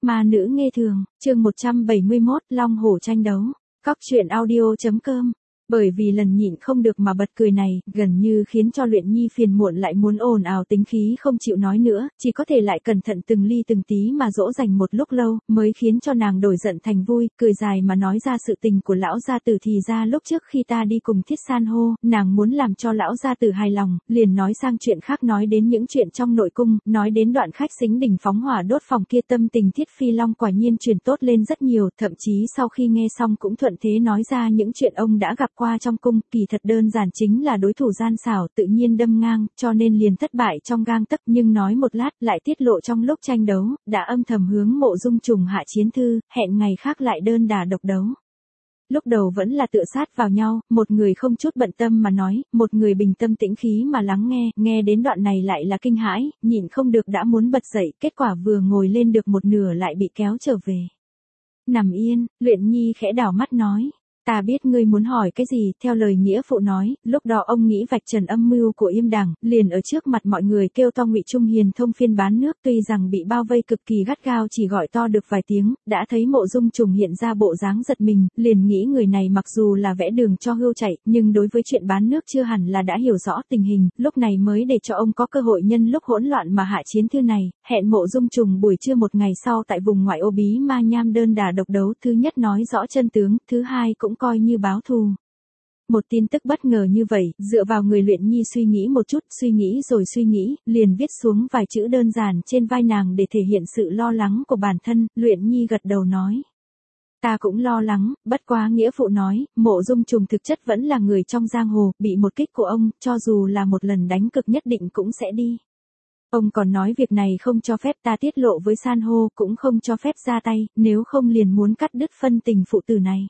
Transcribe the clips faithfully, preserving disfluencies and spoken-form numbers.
Ma nữ nghe thường, chương một trăm bảy mươi mốt, Long hổ tranh đấu. Cóc truyện audio chấm com. Bởi vì lần nhịn không được mà bật cười này, gần như khiến cho Luyện Nhi phiền muộn lại muốn ồn ào tính khí không chịu nói nữa, chỉ có thể lại cẩn thận từng ly từng tí mà dỗ dành một lúc lâu, mới khiến cho nàng đổi giận thành vui, cười dài mà nói ra sự tình của lão gia tử. Thì ra lúc trước khi ta đi cùng Thiết San hô, nàng muốn làm cho lão gia tử hài lòng, liền nói sang chuyện khác, nói đến những chuyện trong nội cung, nói đến đoạn khách xính đỉnh phóng hỏa đốt phòng kia. Tâm tình Thiết Phi Long quả nhiên chuyển tốt lên rất nhiều, thậm chí sau khi nghe xong cũng thuận thế nói ra những chuyện ông đã gặp qua trong cung, kỳ thật đơn giản chính là đối thủ gian xảo, tự nhiên đâm ngang, cho nên liền thất bại trong gang tấc. Nhưng nói một lát, lại tiết lộ trong lúc tranh đấu, đã âm thầm hướng Mộ Dung Trùng hạ chiến thư, hẹn ngày khác lại đơn đả độc đấu. Lúc đầu vẫn là tựa sát vào nhau, một người không chút bận tâm mà nói, một người bình tâm tĩnh khí mà lắng nghe, nghe đến đoạn này lại là kinh hãi, nhịn không được đã muốn bật dậy, kết quả vừa ngồi lên được một nửa lại bị kéo trở về. Nằm yên, Luyện Nhi khẽ đảo mắt nói. Ta biết ngươi muốn hỏi cái gì, theo lời nghĩa phụ nói, lúc đó ông nghĩ vạch trần âm mưu của Yêm Đằng, liền ở trước mặt mọi người kêu to Ngụy Trung Hiền thông phiên bán nước, tuy rằng bị bao vây cực kỳ gắt gao, chỉ gọi to được vài tiếng, đã thấy Mộ Dung Trùng hiện ra bộ dáng giật mình, liền nghĩ người này mặc dù là vẽ đường cho hươu chạy, nhưng đối với chuyện bán nước chưa hẳn là đã hiểu rõ tình hình, lúc này mới để cho ông có cơ hội nhân lúc hỗn loạn mà hạ chiến thư này, hẹn Mộ Dung Trùng buổi trưa một ngày sau tại vùng ngoại ô Bí Ma Nham đơn đả độc đấu, thứ nhất nói rõ chân tướng, thứ hai cũng coi như báo thù. Một tin tức bất ngờ như vậy, dựa vào người Luyện Nhi suy nghĩ một chút, suy nghĩ rồi suy nghĩ, liền viết xuống vài chữ đơn giản trên vai nàng để thể hiện sự lo lắng của bản thân. Luyện Nhi gật đầu nói. Ta cũng lo lắng, bất quá nghĩa phụ nói, Mộ Dung Trùng thực chất vẫn là người trong giang hồ, bị một kích của ông, cho dù là một lần đánh cực nhất định cũng sẽ đi. Ông còn nói việc này không cho phép ta tiết lộ với San hô, cũng không cho phép ra tay, nếu không liền muốn cắt đứt phân tình phụ tử này.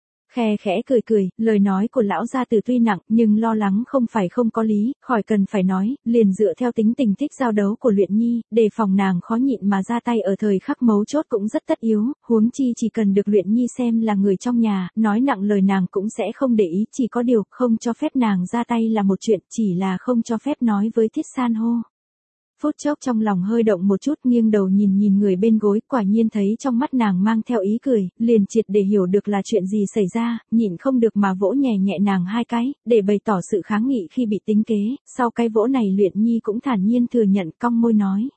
Khe khẽ cười cười, lời nói của lão gia tử tuy nặng, nhưng lo lắng không phải không có lý, khỏi cần phải nói, liền dựa theo tính tình thích giao đấu của Luyện Nhi, đề phòng nàng khó nhịn mà ra tay ở thời khắc mấu chốt cũng rất tất yếu, huống chi chỉ cần được Luyện Nhi xem là người trong nhà, nói nặng lời nàng cũng sẽ không để ý, chỉ có điều, không cho phép nàng ra tay là một chuyện, chỉ là không cho phép nói với Thiết San hô. Phút chốc trong lòng hơi động một chút, nghiêng đầu nhìn nhìn người bên gối, quả nhiên thấy trong mắt nàng mang theo ý cười, liền triệt để hiểu được là chuyện gì xảy ra, nhịn không được mà vỗ nhẹ nhẹ nàng hai cái, để bày tỏ sự kháng nghị khi bị tính kế. Sau cái vỗ này Luyện Nhi cũng thản nhiên thừa nhận, cong môi nói.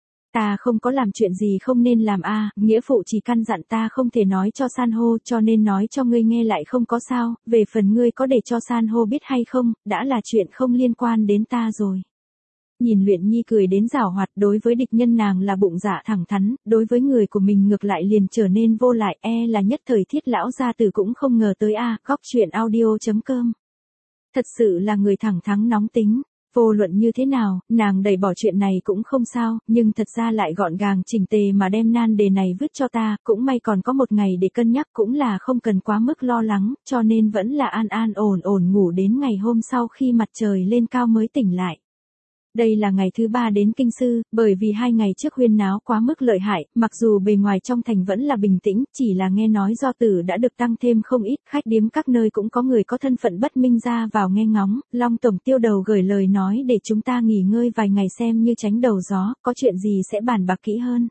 Ta không có làm chuyện gì không nên làm a, à, nghĩa phụ chỉ căn dặn ta không thể nói cho San hô, cho nên nói cho ngươi nghe lại không có sao, về phần ngươi có để cho San hô biết hay không, đã là chuyện không liên quan đến ta rồi. Nhìn Luyện Nhi cười đến giảo hoạt, đối với địch nhân nàng là bụng dạ thẳng thắn, đối với người của mình ngược lại liền trở nên vô lại, e là nhất thời Thiết lão gia tử cũng không ngờ tới a. Cóc truyện audio chấm com. Thật sự là người thẳng thắn nóng tính, vô luận như thế nào, nàng đẩy bỏ chuyện này cũng không sao, nhưng thật ra lại gọn gàng chỉnh tề mà đem nan đề này vứt cho ta, cũng may còn có một ngày để cân nhắc, cũng là không cần quá mức lo lắng, cho nên vẫn là an an ổn ổn ngủ đến ngày hôm sau khi mặt trời lên cao mới tỉnh lại. Đây là ngày thứ ba đến kinh sư, bởi vì hai ngày trước huyên náo quá mức lợi hại, mặc dù bề ngoài trong thành vẫn là bình tĩnh, chỉ là nghe nói do tử đã được tăng thêm không ít, khách điếm các nơi cũng có người có thân phận bất minh ra vào nghe ngóng, Long tổng tiêu đầu gửi lời nói để chúng ta nghỉ ngơi vài ngày xem như tránh đầu gió, có chuyện gì sẽ bàn bạc kỹ hơn.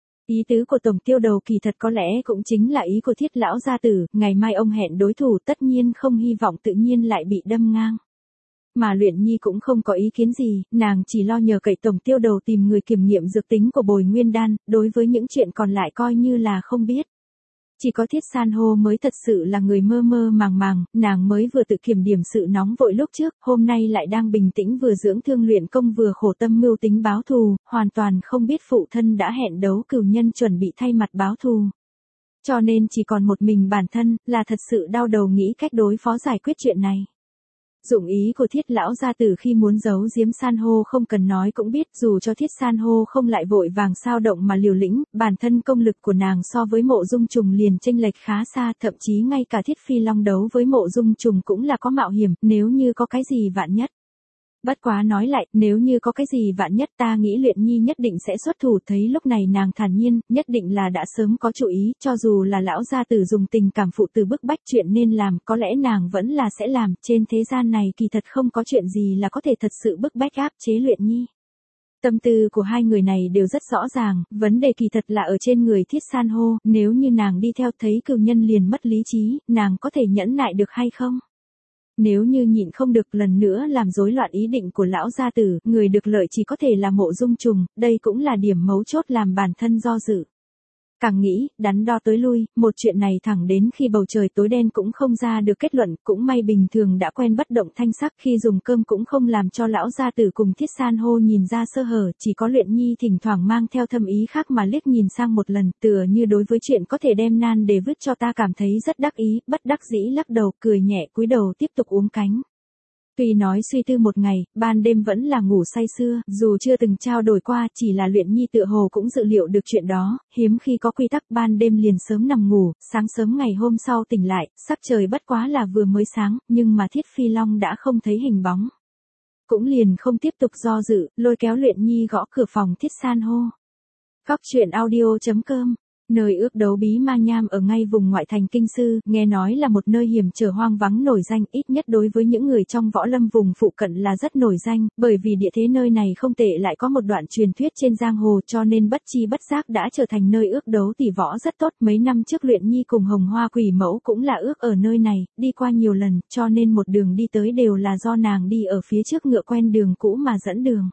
Ý tứ của tổng tiêu đầu kỳ thật có lẽ cũng chính là ý của Thiết lão gia tử, ngày mai ông hẹn đối thủ, tất nhiên không hy vọng tự nhiên lại bị đâm ngang. Mà Luyện Nhi cũng không có ý kiến gì, nàng chỉ lo nhờ cậy tổng tiêu đầu tìm người kiểm nghiệm dược tính của bồi nguyên đan, đối với những chuyện còn lại coi như là không biết. Chỉ có Thiết San hô mới thật sự là người mơ mơ màng màng, nàng mới vừa tự kiểm điểm sự nóng vội lúc trước, hôm nay lại đang bình tĩnh vừa dưỡng thương luyện công vừa khổ tâm mưu tính báo thù, hoàn toàn không biết phụ thân đã hẹn đấu cửu nhân chuẩn bị thay mặt báo thù. Cho nên chỉ còn một mình bản thân, là thật sự đau đầu nghĩ cách đối phó giải quyết chuyện này. Dụng ý của Thiết lão gia tử khi muốn giấu giếm San hô không cần nói cũng biết, dù cho Thiết San hô không lại vội vàng sao động mà liều lĩnh, bản thân công lực của nàng so với Mộ Dung Trùng liền chênh lệch khá xa, thậm chí ngay cả Thiết Phi Long đấu với Mộ Dung Trùng cũng là có mạo hiểm, nếu như có cái gì vạn nhất. Bất quá nói lại, nếu như có cái gì vạn nhất ta nghĩ Luyện Nhi nhất định sẽ xuất thủ, thấy lúc này nàng thản nhiên, nhất định là đã sớm có chủ ý, cho dù là lão gia tử dùng tình cảm phụ tử bức bách chuyện nên làm, có lẽ nàng vẫn là sẽ làm, trên thế gian này kỳ thật không có chuyện gì là có thể thật sự bức bách áp chế Luyện Nhi. Tâm tư của hai người này đều rất rõ ràng, vấn đề kỳ thật là ở trên người Thiết San hô, nếu như nàng đi theo thấy cừu nhân liền mất lý trí, nàng có thể nhẫn nại được hay không? Nếu như nhịn không được lần nữa làm rối loạn ý định của lão gia tử, người được lợi chỉ có thể là Mộ Dung Trùng, đây cũng là điểm mấu chốt làm bản thân do dự. Càng nghĩ, đắn đo tới lui, một chuyện này thẳng đến khi bầu trời tối đen cũng không ra được kết luận, cũng may bình thường đã quen bất động thanh sắc, khi dùng cơm cũng không làm cho lão gia tử cùng Thiết San hô nhìn ra sơ hở, chỉ có Luyện Nhi thỉnh thoảng mang theo thâm ý khác mà liếc nhìn sang một lần, tựa như đối với chuyện có thể đem nan để vứt cho ta cảm thấy rất đắc ý, bất đắc dĩ lắc đầu, cười nhẹ cúi đầu tiếp tục uống cánh. Tuy nói suy tư một ngày, ban đêm vẫn là ngủ say sưa, dù chưa từng trao đổi qua, chỉ là Luyện Nhi tựa hồ cũng dự liệu được chuyện đó, hiếm khi có quy tắc ban đêm liền sớm nằm ngủ, sáng sớm ngày hôm sau tỉnh lại, sắc trời bất quá là vừa mới sáng, nhưng mà Thiết Phi Long đã không thấy hình bóng. Cũng liền không tiếp tục do dự, lôi kéo Luyện Nhi gõ cửa phòng Thiết San hô. Góc truyện audio chấm com. Nơi ước đấu bí ma nham ở ngay vùng ngoại thành Kinh Sư, nghe nói là một nơi hiểm trở hoang vắng nổi danh, ít nhất đối với những người trong võ lâm vùng phụ cận là rất nổi danh, bởi vì địa thế nơi này không tệ lại có một đoạn truyền thuyết trên giang hồ cho nên bất chi bất giác đã trở thành nơi ước đấu tỷ võ rất tốt. Mấy năm trước Luyện Nhi cùng Hồng Hoa Quỷ Mẫu cũng là ước ở nơi này, đi qua nhiều lần, cho nên một đường đi tới đều là do nàng đi ở phía trước ngựa quen đường cũ mà dẫn đường.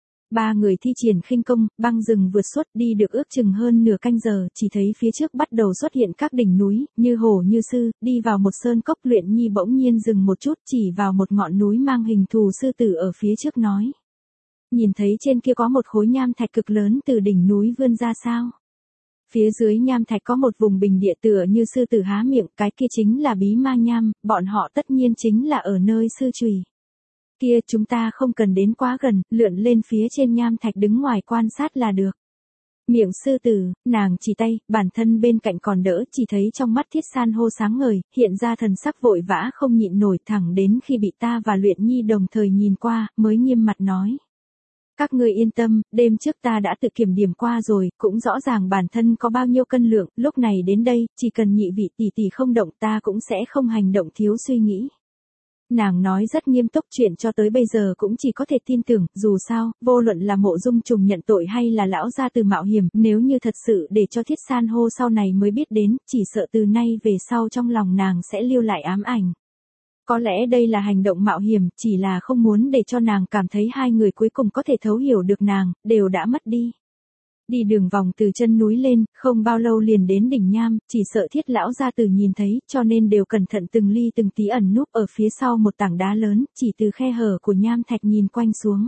Ba người thi triển khinh công, băng rừng vượt suốt đi được ước chừng hơn nửa canh giờ, chỉ thấy phía trước bắt đầu xuất hiện các đỉnh núi, như hổ như sư, đi vào một sơn cốc. Luyện Nhi bỗng nhiên dừng một chút chỉ vào một ngọn núi mang hình thù sư tử ở phía trước nói. Nhìn thấy trên kia có một khối nham thạch cực lớn từ đỉnh núi vươn ra sao? Phía dưới nham thạch có một vùng bình địa tựa như sư tử há miệng, cái kia chính là bí ma nham, bọn họ tất nhiên chính là ở nơi sư chùy. Kia chúng ta không cần đến quá gần, lượn lên phía trên nham thạch đứng ngoài quan sát là được. Miệng sư tử, nàng chỉ tay, bản thân bên cạnh còn đỡ, chỉ thấy trong mắt Thiết San hô sáng ngời, hiện ra thần sắc vội vã không nhịn nổi, thẳng đến khi bị ta và Luyện Nhi đồng thời nhìn qua, mới nghiêm mặt nói. Các ngươi yên tâm, đêm trước ta đã tự kiểm điểm qua rồi, cũng rõ ràng bản thân có bao nhiêu cân lượng, lúc này đến đây, chỉ cần nhị vị tỷ tỷ không động ta cũng sẽ không hành động thiếu suy nghĩ. Nàng nói rất nghiêm túc, chuyện cho tới bây giờ cũng chỉ có thể tin tưởng, dù sao, vô luận là Mộ Dung Trùng nhận tội hay là lão gia từ mạo hiểm, nếu như thật sự để cho Thiết San hô sau này mới biết đến, chỉ sợ từ nay về sau trong lòng nàng sẽ lưu lại ám ảnh. Có lẽ đây là hành động mạo hiểm, chỉ là không muốn để cho nàng cảm thấy hai người cuối cùng có thể thấu hiểu được nàng, đều đã mất đi. Đi đường vòng từ chân núi lên, không bao lâu liền đến đỉnh nham, chỉ sợ Thiết lão gia tử nhìn thấy, cho nên đều cẩn thận từng ly từng tí ẩn núp ở phía sau một tảng đá lớn, chỉ từ khe hở của nham thạch nhìn quanh xuống.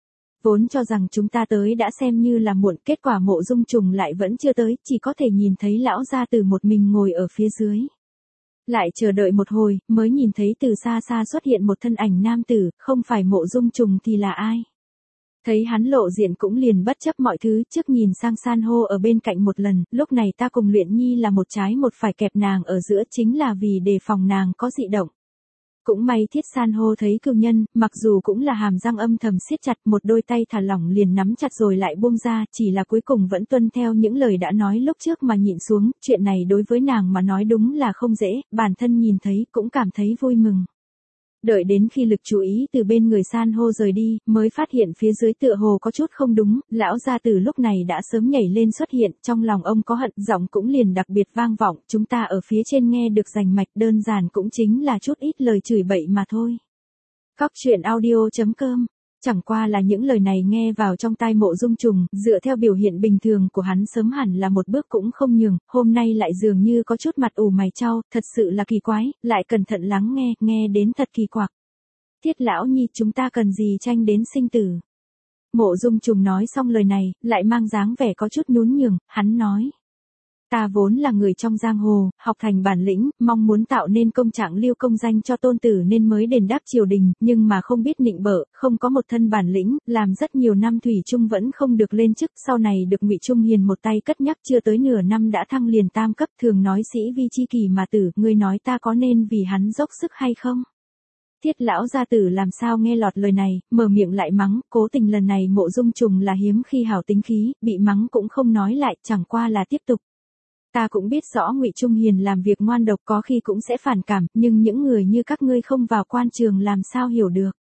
Vốn cho rằng chúng ta tới đã xem như là muộn, kết quả Mộ Dung Trùng lại vẫn chưa tới, chỉ có thể nhìn thấy lão gia tử một mình ngồi ở phía dưới. Lại chờ đợi một hồi, mới nhìn thấy từ xa xa xuất hiện một thân ảnh nam tử, không phải Mộ Dung Trùng thì là ai? Thấy hắn lộ diện cũng liền bất chấp mọi thứ, trước nhìn sang san hô ở bên cạnh một lần, lúc này ta cùng Luyện Nhi là một trái một phải kẹp nàng ở giữa chính là vì đề phòng nàng có dị động. Cũng may Thiết San hô thấy cừu nhân, mặc dù cũng là hàm răng âm thầm siết chặt, một đôi tay thả lỏng liền nắm chặt rồi lại buông ra, chỉ là cuối cùng vẫn tuân theo những lời đã nói lúc trước mà nhịn xuống, chuyện này đối với nàng mà nói đúng là không dễ, bản thân nhìn thấy cũng cảm thấy vui mừng. Đợi đến khi lực chú ý từ bên người san hô rời đi, mới phát hiện phía dưới tựa hồ có chút không đúng, lão gia tử lúc này đã sớm nhảy lên xuất hiện, trong lòng ông có hận, giọng cũng liền đặc biệt vang vọng, chúng ta ở phía trên nghe được rành mạch, đơn giản cũng chính là chút ít lời chửi bậy mà thôi. Góc truyện audio chấm com. Chẳng qua là những lời này nghe vào trong tai Mộ Dung Trùng, dựa theo biểu hiện bình thường của hắn sớm hẳn là một bước cũng không nhường, hôm nay lại dường như có chút mặt ủ mày chau, thật sự là kỳ quái, lại cẩn thận lắng nghe, nghe đến thật kỳ quặc. Thiết lão nhi, chúng ta cần gì tranh đến sinh tử? Mộ Dung Trùng nói xong lời này, lại mang dáng vẻ có chút nhún nhường, hắn nói. Ta vốn là người trong giang hồ, học thành bản lĩnh, mong muốn tạo nên công trạng lưu công danh cho tôn tử nên mới đền đáp triều đình, nhưng mà không biết nịnh bợ, không có một thân bản lĩnh, làm rất nhiều năm thủy chung vẫn không được lên chức, sau này được Ngụy Trung Hiền một tay cất nhắc, chưa tới nửa năm đã thăng liền tam cấp, thường nói sĩ vi chi kỳ mà tử, ngươi nói ta có nên vì hắn dốc sức hay không? Thiết lão gia tử làm sao nghe lọt lời này, mở miệng lại mắng, cố tình lần này Mộ Dung Trùng là hiếm khi hảo tính khí, bị mắng cũng không nói lại, chẳng qua là tiếp tục. Ta cũng biết rõ Ngụy Trung Hiền làm việc ngoan độc có khi cũng sẽ phản cảm, nhưng những người như các ngươi không vào quan trường làm sao hiểu được.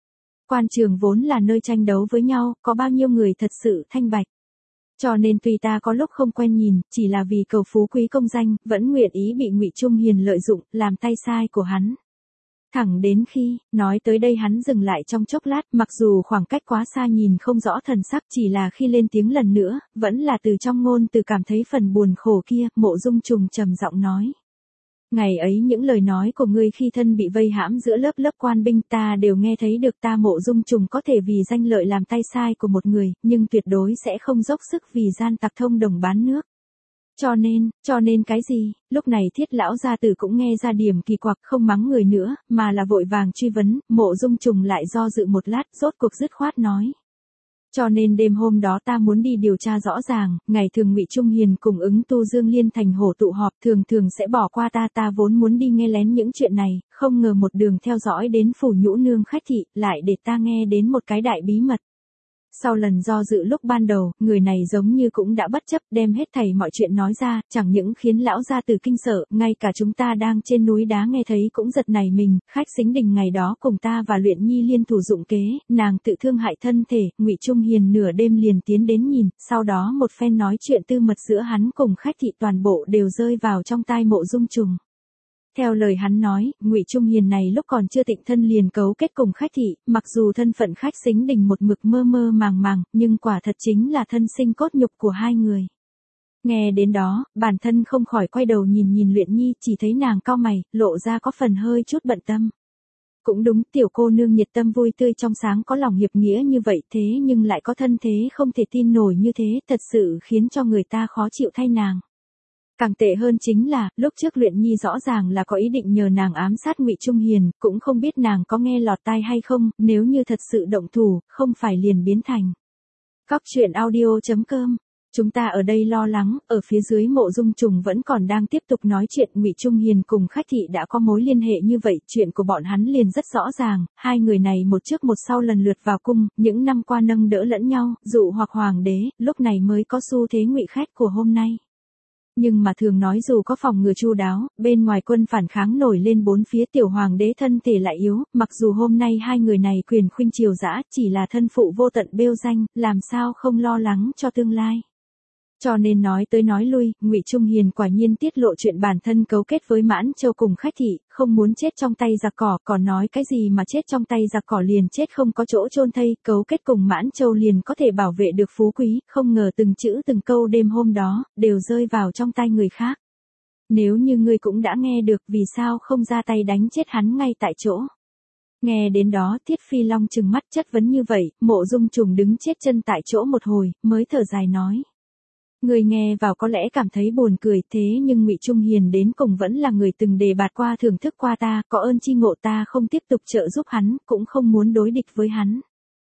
Quan trường vốn là nơi tranh đấu với nhau, có bao nhiêu người thật sự thanh bạch. Cho nên tuy ta có lúc không quen nhìn, chỉ là vì cầu phú quý công danh, vẫn nguyện ý bị Ngụy Trung Hiền lợi dụng, làm tay sai của hắn. Thẳng đến khi, nói tới đây hắn dừng lại trong chốc lát, mặc dù khoảng cách quá xa nhìn không rõ thần sắc, chỉ là khi lên tiếng lần nữa, vẫn là từ trong ngôn từ cảm thấy phần buồn khổ kia, Mộ Dung Trùng trầm giọng nói. Ngày ấy những lời nói của ngươi khi thân bị vây hãm giữa lớp lớp quan binh ta đều nghe thấy được, ta Mộ Dung Trùng có thể vì danh lợi làm tay sai của một người, nhưng tuyệt đối sẽ không dốc sức vì gian tặc thông đồng bán nước. Cho nên, cho nên cái gì? Lúc này Thiết lão gia tử cũng nghe ra điểm kỳ quặc, không mắng người nữa, mà là vội vàng truy vấn. Mộ Dung Trùng lại do dự một lát, rốt cuộc dứt khoát nói. Cho nên đêm hôm đó ta muốn đi điều tra rõ ràng, ngày thường Ngụy Trung Hiền cùng ứng tu Dương Liên thành hổ tụ họp, thường thường sẽ bỏ qua ta, ta vốn muốn đi nghe lén những chuyện này, không ngờ một đường theo dõi đến phủ Nhũ Nương khách thị, lại để ta nghe đến một cái đại bí mật. Sau lần do dự lúc ban đầu, người này giống như cũng đã bất chấp, đem hết thảy mọi chuyện nói ra, chẳng những khiến lão gia tử kinh sợ, ngay cả chúng ta đang trên núi đá nghe thấy cũng giật nảy mình. Khách Sính Đình ngày đó cùng ta và Luyện Nhi liên thủ dụng kế, nàng tự thương hại thân thể, Ngụy Trung Hiền nửa đêm liền tiến đến nhìn, sau đó một phen nói chuyện tư mật giữa hắn cùng khách thị toàn bộ đều rơi vào trong tai Mộ Dung Trùng. Theo lời hắn nói, Ngụy Trung Hiền này lúc còn chưa tịnh thân liền cấu kết cùng khách thị, mặc dù thân phận Khách Sính Đình một mực mơ mơ màng màng, nhưng quả thật chính là thân sinh cốt nhục của hai người. Nghe đến đó, bản thân không khỏi quay đầu nhìn nhìn Luyện Nhi, chỉ thấy nàng cau mày, lộ ra có phần hơi chút bận tâm. Cũng đúng, tiểu cô nương nhiệt tâm vui tươi trong sáng có lòng hiệp nghĩa như vậy, thế nhưng lại có thân thế không thể tin nổi như thế, thật sự khiến cho người ta khó chịu thay nàng. Càng tệ hơn chính là, lúc trước Luyện Nhi rõ ràng là có ý định nhờ nàng ám sát Ngụy Trung Hiền, cũng không biết nàng có nghe lọt tai hay không, nếu như thật sự động thủ, không phải liền biến thành. Góc truyện audio chấm com. Chúng ta ở đây lo lắng, ở phía dưới Mộ Dung Trùng vẫn còn đang tiếp tục nói chuyện. Ngụy Trung Hiền cùng khách thị đã có mối liên hệ như vậy, chuyện của bọn hắn liền rất rõ ràng, hai người này một trước một sau lần lượt vào cung, những năm qua nâng đỡ lẫn nhau, dụ hoặc hoàng đế, lúc này mới có xu thế ngụy khách của hôm nay. Nhưng mà thường nói dù có phòng ngừa chu đáo, bên ngoài quân phản kháng nổi lên bốn phía, tiểu hoàng đế thân thể lại yếu, mặc dù hôm nay hai người này quyền khuynh triều dã, chỉ là thân phụ vô tận bêu danh, làm sao không lo lắng cho tương lai. Cho nên nói tới nói lui, Ngụy Trung Hiền quả nhiên tiết lộ chuyện bản thân cấu kết với Mãn Châu cùng khách thị, không muốn chết trong tay giặc cỏ, còn nói cái gì mà chết trong tay giặc cỏ liền chết không có chỗ chôn thây, cấu kết cùng Mãn Châu liền có thể bảo vệ được phú quý, không ngờ từng chữ từng câu đêm hôm đó, đều rơi vào trong tay người khác. Nếu như ngươi cũng đã nghe được, vì sao không ra tay đánh chết hắn ngay tại chỗ? Nghe đến đó, Thiết Phi Long trừng mắt chất vấn như vậy, Mộ Dung Trùng đứng chết chân tại chỗ một hồi, mới thở dài nói. Người nghe vào có lẽ cảm thấy buồn cười, thế nhưng Ngụy Trung Hiền đến cùng vẫn là người từng đề bạt qua thưởng thức qua ta, có ơn chi ngộ ta không tiếp tục trợ giúp hắn, cũng không muốn đối địch với hắn.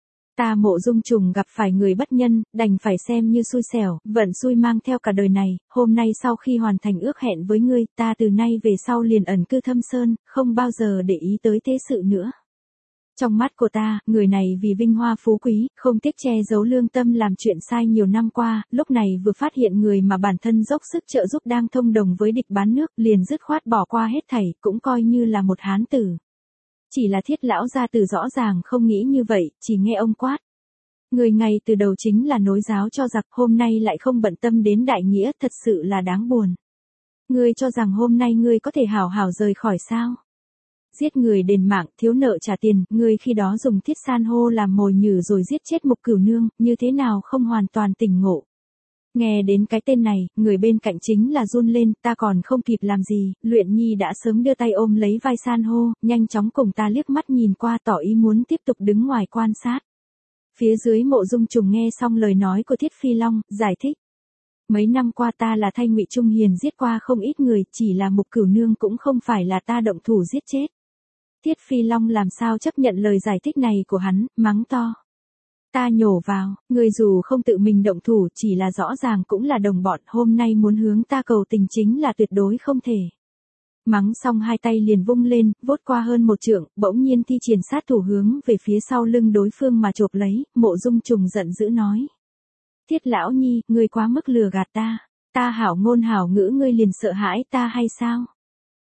Ta Mộ Dung Trùng gặp phải người bất nhân, đành phải xem như xui xẻo, vận xui mang theo cả đời này, hôm nay sau khi hoàn thành ước hẹn với ngươi, ta từ nay về sau liền ẩn cư thâm sơn, không bao giờ để ý tới thế sự nữa. Trong mắt của ta, người này vì vinh hoa phú quý, không tiếc che giấu lương tâm làm chuyện sai nhiều năm qua, lúc này vừa phát hiện người mà bản thân dốc sức trợ giúp đang thông đồng với địch bán nước, liền dứt khoát bỏ qua hết thảy, cũng coi như là một hán tử. Chỉ là Thiết lão gia tử rõ ràng không nghĩ như vậy, chỉ nghe ông quát. Người ngay từ đầu chính là nối giáo cho giặc, hôm nay lại không bận tâm đến đại nghĩa, thật sự là đáng buồn. Ngươi cho rằng hôm nay ngươi có thể hảo hảo rời khỏi sao? Giết người đền mạng, thiếu nợ trả tiền, ngươi khi đó dùng thiết san hô làm mồi nhử rồi giết chết Mục Cửu Nương, như thế nào không hoàn toàn tỉnh ngộ. Nghe đến cái tên này, người bên cạnh chính là run lên, ta còn không kịp làm gì, Luyện Nhi đã sớm đưa tay ôm lấy vai san hô, nhanh chóng cùng ta liếc mắt nhìn qua tỏ ý muốn tiếp tục đứng ngoài quan sát. Phía dưới Mộ Dung Trùng nghe xong lời nói của Thiết Phi Long, giải thích. Mấy năm qua ta là thay Ngụy Trung Hiền giết qua không ít người, chỉ là Mục Cửu Nương cũng không phải là ta động thủ giết chết. Thiết Phi Long làm sao chấp nhận lời giải thích này của hắn, mắng to. Ta nhổ vào, người dù không tự mình động thủ, chỉ là rõ ràng cũng là đồng bọn, hôm nay muốn hướng ta cầu tình chính là tuyệt đối không thể. Mắng xong hai tay liền vung lên, vốt qua hơn một trượng, bỗng nhiên thi triển sát thủ hướng về phía sau lưng đối phương mà chộp lấy, Mộ Dung Trùng giận dữ nói. Thiết lão nhi, ngươi quá mức lừa gạt ta, ta hảo ngôn hảo ngữ ngươi liền sợ hãi ta hay sao?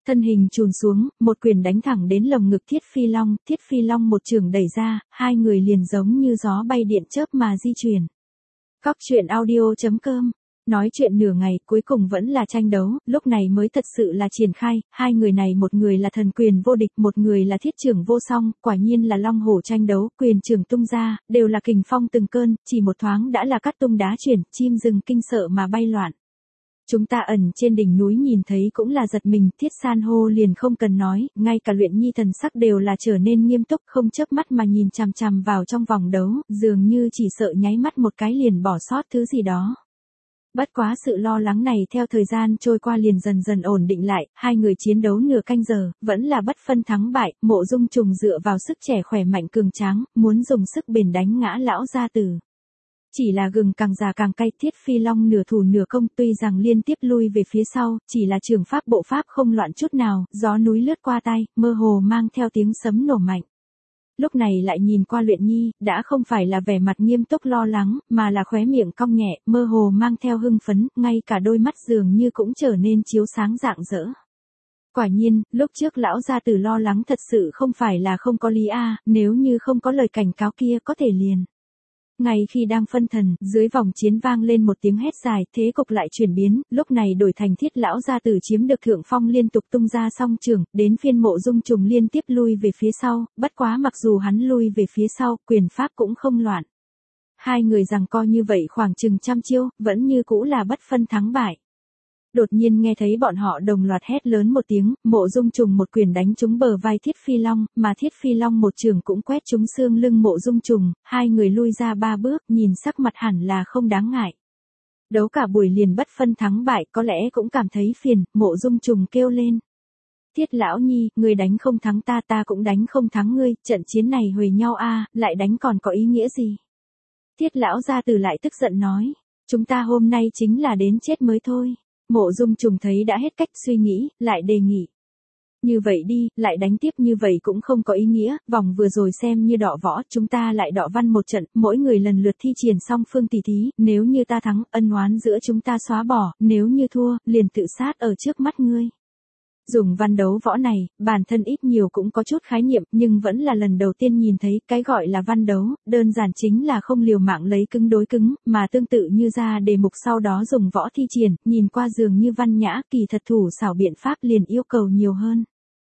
Thân hình chùn xuống, một quyền đánh thẳng đến lồng ngực Thiết Phi Long, Thiết Phi Long một trường đẩy ra, hai người liền giống như gió bay điện chớp mà di chuyển. Cóc truyện audio chấm com. Nói chuyện nửa ngày, cuối cùng vẫn là tranh đấu, lúc này mới thật sự là triển khai, hai người này một người là thần quyền vô địch, một người là thiết trưởng vô song, quả nhiên là long hổ tranh đấu, quyền trường tung ra, đều là kình phong từng cơn, chỉ một thoáng đã là cắt tung đá chuyển, chim rừng kinh sợ mà bay loạn. Chúng ta ẩn trên đỉnh núi nhìn thấy cũng là giật mình, Thiết San hô liền không cần nói, ngay cả Luyện Nhi thần sắc đều là trở nên nghiêm túc, không chớp mắt mà nhìn chằm chằm vào trong vòng đấu, dường như chỉ sợ nháy mắt một cái liền bỏ sót thứ gì đó. Bất quá sự lo lắng này theo thời gian trôi qua liền dần dần ổn định lại, hai người chiến đấu nửa canh giờ, vẫn là bất phân thắng bại, Mộ Dung Trùng dựa vào sức trẻ khỏe mạnh cường tráng, muốn dùng sức bền đánh ngã lão gia tử. Chỉ là gừng càng già càng cay, Thiết Phi Long nửa thủ nửa công, tuy rằng liên tiếp lui về phía sau, chỉ là trường pháp bộ pháp không loạn chút nào, gió núi lướt qua tay, mơ hồ mang theo tiếng sấm nổ mạnh. Lúc này lại nhìn qua Luyện Nhi, đã không phải là vẻ mặt nghiêm túc lo lắng, mà là khóe miệng cong nhẹ, mơ hồ mang theo hưng phấn, ngay cả đôi mắt dường như cũng trở nên chiếu sáng rạng rỡ. Quả nhiên, lúc trước lão gia tử lo lắng thật sự không phải là không có lý a, nếu như không có lời cảnh cáo kia có thể liền. Ngay khi đang phân thần, dưới vòng chiến vang lên một tiếng hét dài, thế cục lại chuyển biến, lúc này đổi thành Thiết lão gia tử chiếm được thượng phong liên tục tung ra song trường, đến phiên Mộ Dung Trùng liên tiếp lui về phía sau, bất quá mặc dù hắn lui về phía sau, quyền pháp cũng không loạn. Hai người giằng co như vậy khoảng chừng trăm chiêu, vẫn như cũ là bất phân thắng bại. Đột nhiên nghe thấy bọn họ đồng loạt hét lớn một tiếng, Mộ Dung Trùng một quyền đánh trúng bờ vai Thiết Phi Long, mà Thiết Phi Long một trường cũng quét trúng xương lưng Mộ Dung Trùng, hai người lui ra ba bước, nhìn sắc mặt hẳn là không đáng ngại. Đấu cả buổi liền bất phân thắng bại, có lẽ cũng cảm thấy phiền, Mộ Dung Trùng kêu lên. Thiết lão nhi, ngươi đánh không thắng ta, ta cũng đánh không thắng ngươi, trận chiến này huề nhau a, lại đánh còn có ý nghĩa gì? Thiết lão gia tử lại tức giận nói, chúng ta hôm nay chính là đến chết mới thôi. Mộ Dung Trùng thấy đã hết cách suy nghĩ, lại đề nghị. Như vậy đi, lại đánh tiếp như vậy cũng không có ý nghĩa, vòng vừa rồi xem như đọ võ, chúng ta lại đọ văn một trận, mỗi người lần lượt thi triển song phương tỷ thí, nếu như ta thắng, ân oán giữa chúng ta xóa bỏ, nếu như thua, liền tự sát ở trước mắt ngươi. Dùng văn đấu võ này, bản thân ít nhiều cũng có chút khái niệm, nhưng vẫn là lần đầu tiên nhìn thấy cái gọi là văn đấu, đơn giản chính là không liều mạng lấy cứng đối cứng, mà tương tự như ra đề mục sau đó dùng võ thi triển, nhìn qua dường như văn nhã, kỳ thật thủ xảo biện pháp liền yêu cầu nhiều hơn.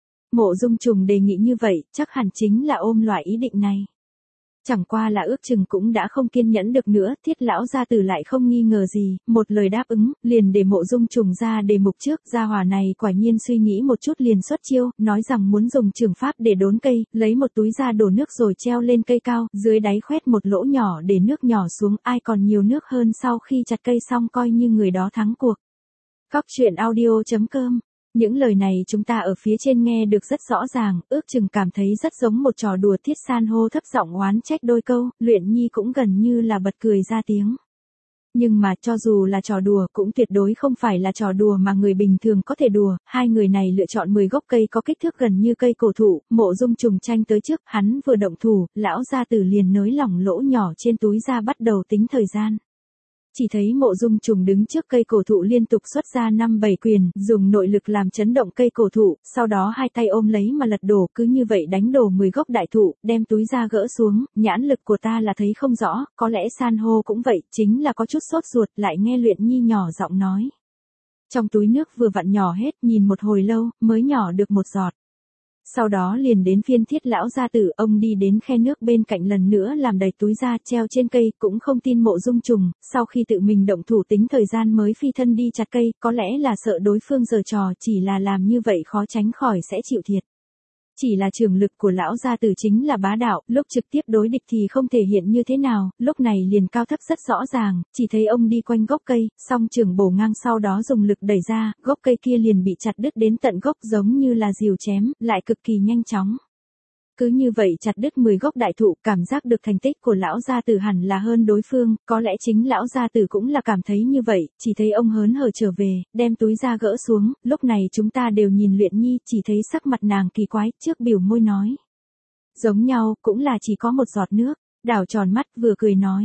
Mộ Dung Trùng đề nghị như vậy, chắc hẳn chính là ôm loại ý định này. Chẳng qua là ước chừng cũng đã không kiên nhẫn được nữa, Thiết lão gia tử lại không nghi ngờ gì, một lời đáp ứng, liền để Mộ Dung Trùng ra đề mục trước, gia hỏa này quả nhiên suy nghĩ một chút liền xuất chiêu, nói rằng muốn dùng trường pháp để đốn cây, lấy một túi ra đổ nước rồi treo lên cây cao, dưới đáy khoét một lỗ nhỏ để nước nhỏ xuống, ai còn nhiều nước hơn sau khi chặt cây xong coi như người đó thắng cuộc. Cóc truyện audio chấm com. Những lời này chúng ta ở phía trên nghe được rất rõ ràng, ước chừng cảm thấy rất giống một trò đùa. Thiết San hô thấp giọng oán trách đôi câu, Luyện Nhi cũng gần như là bật cười ra tiếng. Nhưng mà cho dù là trò đùa cũng tuyệt đối không phải là trò đùa mà người bình thường có thể đùa, hai người này lựa chọn mười gốc cây có kích thước gần như cây cổ thụ, Mộ Dung Trùng tranh tới trước, hắn vừa động thủ, lão gia tử liền nới lỏng lỗ nhỏ trên túi ra bắt đầu tính thời gian. Chỉ thấy Mộ Dung Trùng đứng trước cây cổ thụ liên tục xuất ra năm bảy quyền, dùng nội lực làm chấn động cây cổ thụ, sau đó hai tay ôm lấy mà lật đổ, cứ như vậy đánh đổ mười gốc đại thụ, đem túi ra gỡ xuống, nhãn lực của ta là thấy không rõ, có lẽ San hô cũng vậy, chính là có chút sốt ruột, lại nghe Luyện Nhi nhỏ giọng nói. Trong túi nước vừa vặn nhỏ hết, nhìn một hồi lâu, mới nhỏ được một giọt. Sau đó liền đến phiên Thiết lão gia tử, ông đi đến khe nước bên cạnh lần nữa làm đầy túi ra treo trên cây, cũng không tin Mộ Dung Trùng, sau khi tự mình động thủ tính thời gian mới phi thân đi chặt cây, có lẽ là sợ đối phương giở trò, chỉ là làm như vậy khó tránh khỏi sẽ chịu thiệt. Chỉ là trường lực của lão gia tử chính là bá đạo, lúc trực tiếp đối địch thì không thể hiện như thế nào, lúc này liền cao thấp rất rõ ràng, chỉ thấy ông đi quanh gốc cây, song trường bổ ngang sau đó dùng lực đẩy ra, gốc cây kia liền bị chặt đứt đến tận gốc giống như là rìu chém, lại cực kỳ nhanh chóng. Cứ như vậy chặt đứt mười gốc đại thụ, cảm giác được thành tích của lão gia tử hẳn là hơn đối phương, có lẽ chính lão gia tử cũng là cảm thấy như vậy, chỉ thấy ông hớn hở trở về, đem túi ra gỡ xuống, lúc này chúng ta đều nhìn Luyện Nhi, chỉ thấy sắc mặt nàng kỳ quái, trước biểu môi nói. Giống nhau, cũng là chỉ có một giọt nước, đảo tròn mắt vừa cười nói.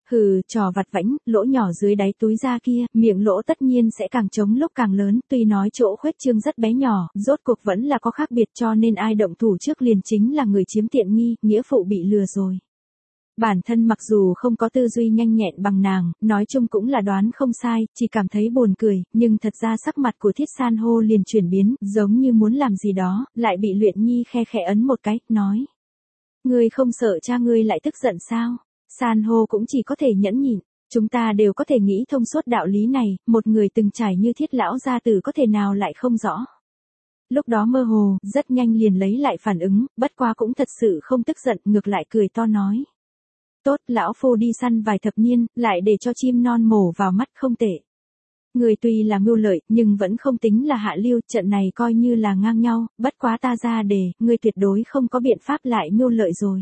Hừ, trò vặt vãnh, lỗ nhỏ dưới đáy túi da kia, miệng lỗ tất nhiên sẽ càng trống lúc càng lớn, tuy nói chỗ khuếch trương rất bé nhỏ, rốt cuộc vẫn là có khác biệt cho nên ai động thủ trước liền chính là người chiếm tiện nghi, nghĩa phụ bị lừa rồi. Bản thân mặc dù không có tư duy nhanh nhẹn bằng nàng, nói chung cũng là đoán không sai, chỉ cảm thấy buồn cười, nhưng thật ra sắc mặt của Thiết San hô liền chuyển biến, giống như muốn làm gì đó, lại bị Luyện Nhi khe khẽ ấn một cái, nói. Ngươi không sợ cha ngươi lại tức giận sao? San hô cũng chỉ có thể nhẫn nhịn, chúng ta đều có thể nghĩ thông suốt đạo lý này, một người từng trải như Thiết lão gia tử có thể nào lại không rõ. Lúc đó mơ hồ, rất nhanh liền lấy lại phản ứng, bất quá cũng thật sự không tức giận, ngược lại cười to nói. Tốt, lão phu đi săn vài thập niên, lại để cho chim non mổ vào mắt không tệ. Người tuy là mưu lợi, nhưng vẫn không tính là hạ lưu, trận này coi như là ngang nhau, bất quá ta ra đề, ngươi tuyệt đối không có biện pháp lại mưu lợi rồi.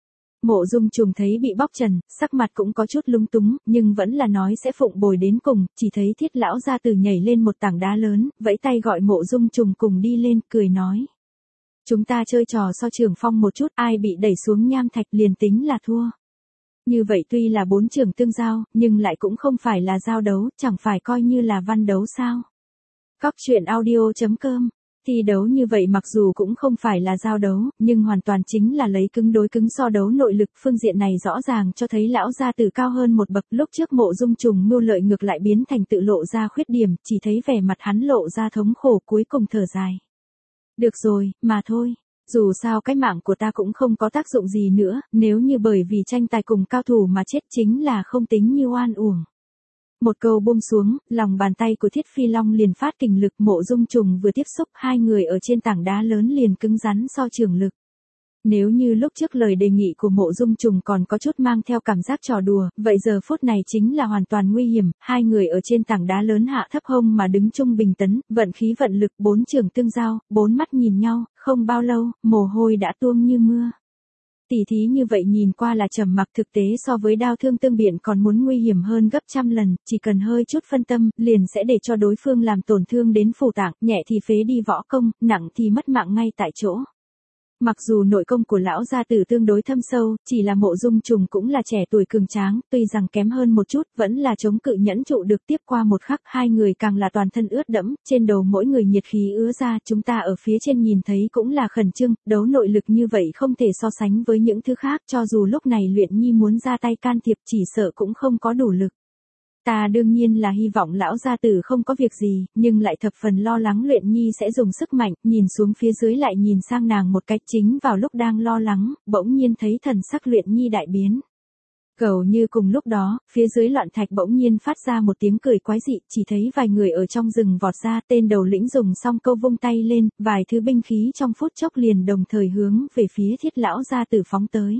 Mộ Dung Trùng thấy bị bóc trần, sắc mặt cũng có chút lúng túng, nhưng vẫn là nói sẽ phụng bồi đến cùng, chỉ thấy Thiết lão gia tử nhảy lên một tảng đá lớn, vẫy tay gọi Mộ Dung Trùng cùng đi lên, cười nói. Chúng ta chơi trò so trường phong một chút, ai bị đẩy xuống nham thạch liền tính là thua. Như vậy tuy là bốn trường tương giao, nhưng lại cũng không phải là giao đấu, chẳng phải coi như là văn đấu sao. Cóc truyện audio chấm com. Thi đấu như vậy mặc dù cũng không phải là giao đấu, nhưng hoàn toàn chính là lấy cứng đối cứng so đấu nội lực, phương diện này rõ ràng cho thấy lão gia tử cao hơn một bậc. Lúc trước Mộ Dung Trùng mưu lợi ngược lại biến thành tự lộ ra khuyết điểm, chỉ thấy vẻ mặt hắn lộ ra thống khổ, cuối cùng thở dài. Được rồi, mà thôi. Dù sao cái mạng của ta cũng không có tác dụng gì nữa, nếu như bởi vì tranh tài cùng cao thủ mà chết chính là không tính như oan uổng. Một câu buông xuống, lòng bàn tay của Thiết Phi Long liền phát kình lực, Mộ Dung Trùng vừa tiếp xúc, hai người ở trên tảng đá lớn liền cứng rắn so trường lực. Nếu như lúc trước lời đề nghị của Mộ Dung Trùng còn có chút mang theo cảm giác trò đùa, vậy giờ phút này chính là hoàn toàn nguy hiểm, hai người ở trên tảng đá lớn hạ thấp hông mà đứng trung bình tấn, vận khí vận lực, bốn trường tương giao, bốn mắt nhìn nhau, không bao lâu, mồ hôi đã tuôn như mưa. Tỉ thí như vậy nhìn qua là trầm mặc, thực tế so với đao thương tương biện còn muốn nguy hiểm hơn gấp trăm lần, chỉ cần hơi chút phân tâm, liền sẽ để cho đối phương làm tổn thương đến phủ tạng, nhẹ thì phế đi võ công, nặng thì mất mạng ngay tại chỗ. Mặc dù nội công của lão gia tử tương đối thâm sâu, chỉ là Mộ Dung Trùng cũng là trẻ tuổi cường tráng, tuy rằng kém hơn một chút, vẫn là chống cự nhẫn trụ được. Tiếp qua một khắc, hai người càng là toàn thân ướt đẫm, trên đầu mỗi người nhiệt khí ứa ra, chúng ta ở phía trên nhìn thấy cũng là khẩn trương, đấu nội lực như vậy không thể so sánh với những thứ khác, cho dù lúc này Luyện Nhi muốn ra tay can thiệp chỉ sợ cũng không có đủ lực. Ta đương nhiên là hy vọng lão gia tử không có việc gì, nhưng lại thập phần lo lắng Luyện Nhi sẽ dùng sức mạnh, nhìn xuống phía dưới lại nhìn sang nàng một cách, chính vào lúc đang lo lắng, bỗng nhiên thấy thần sắc Luyện Nhi đại biến. Cầu như cùng lúc đó, phía dưới loạn thạch bỗng nhiên phát ra một tiếng cười quái dị, chỉ thấy vài người ở trong rừng vọt ra, tên đầu lĩnh dùng xong câu vung tay lên, vài thứ binh khí trong phút chốc liền đồng thời hướng về phía Thiết lão gia tử phóng tới.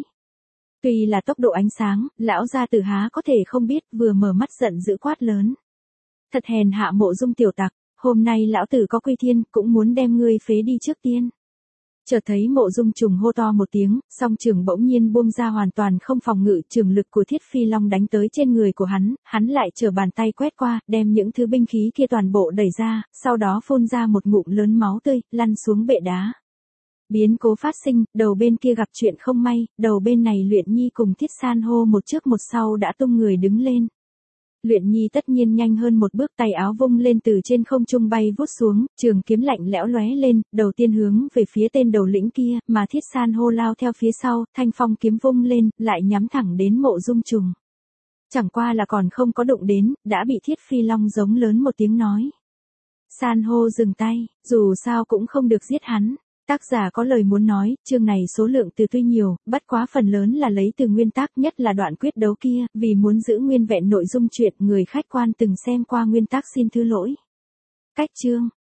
Tuy là tốc độ ánh sáng, lão gia tử há có thể không biết, vừa mở mắt giận dữ quát lớn. Thật hèn hạ Mộ Dung tiểu tặc, hôm nay lão tử có quy thiên, cũng muốn đem ngươi phế đi trước tiên. Chợt thấy Mộ Dung Trùng hô to một tiếng, song trường bỗng nhiên buông ra hoàn toàn không phòng ngự, trường lực của Thiết Phi Long đánh tới trên người của hắn, hắn lại trở bàn tay quét qua, đem những thứ binh khí kia toàn bộ đẩy ra, sau đó phun ra một ngụm lớn máu tươi, lăn xuống bệ đá. Biến cố phát sinh, đầu bên kia gặp chuyện không may, đầu bên này Luyện Nhi cùng Thiết San hô một trước một sau đã tung người đứng lên. Luyện Nhi tất nhiên nhanh hơn một bước, tay áo vung lên từ trên không trung bay vút xuống, trường kiếm lạnh lẽo lóe lên, đầu tiên hướng về phía tên đầu lĩnh kia, mà Thiết San hô lao theo phía sau, thanh phong kiếm vung lên, lại nhắm thẳng đến Mộ Dung Trùng. Chẳng qua là còn không có đụng đến, đã bị Thiết Phi Long giống lớn một tiếng nói. San hô dừng tay, dù sao cũng không được giết hắn. Tác giả có lời muốn nói, chương này số lượng từ tuy nhiều, bất quá phần lớn là lấy từ nguyên tác, nhất là đoạn quyết đấu kia, vì muốn giữ nguyên vẹn nội dung truyện, người khách quan từng xem qua nguyên tác xin thứ lỗi. Cách chương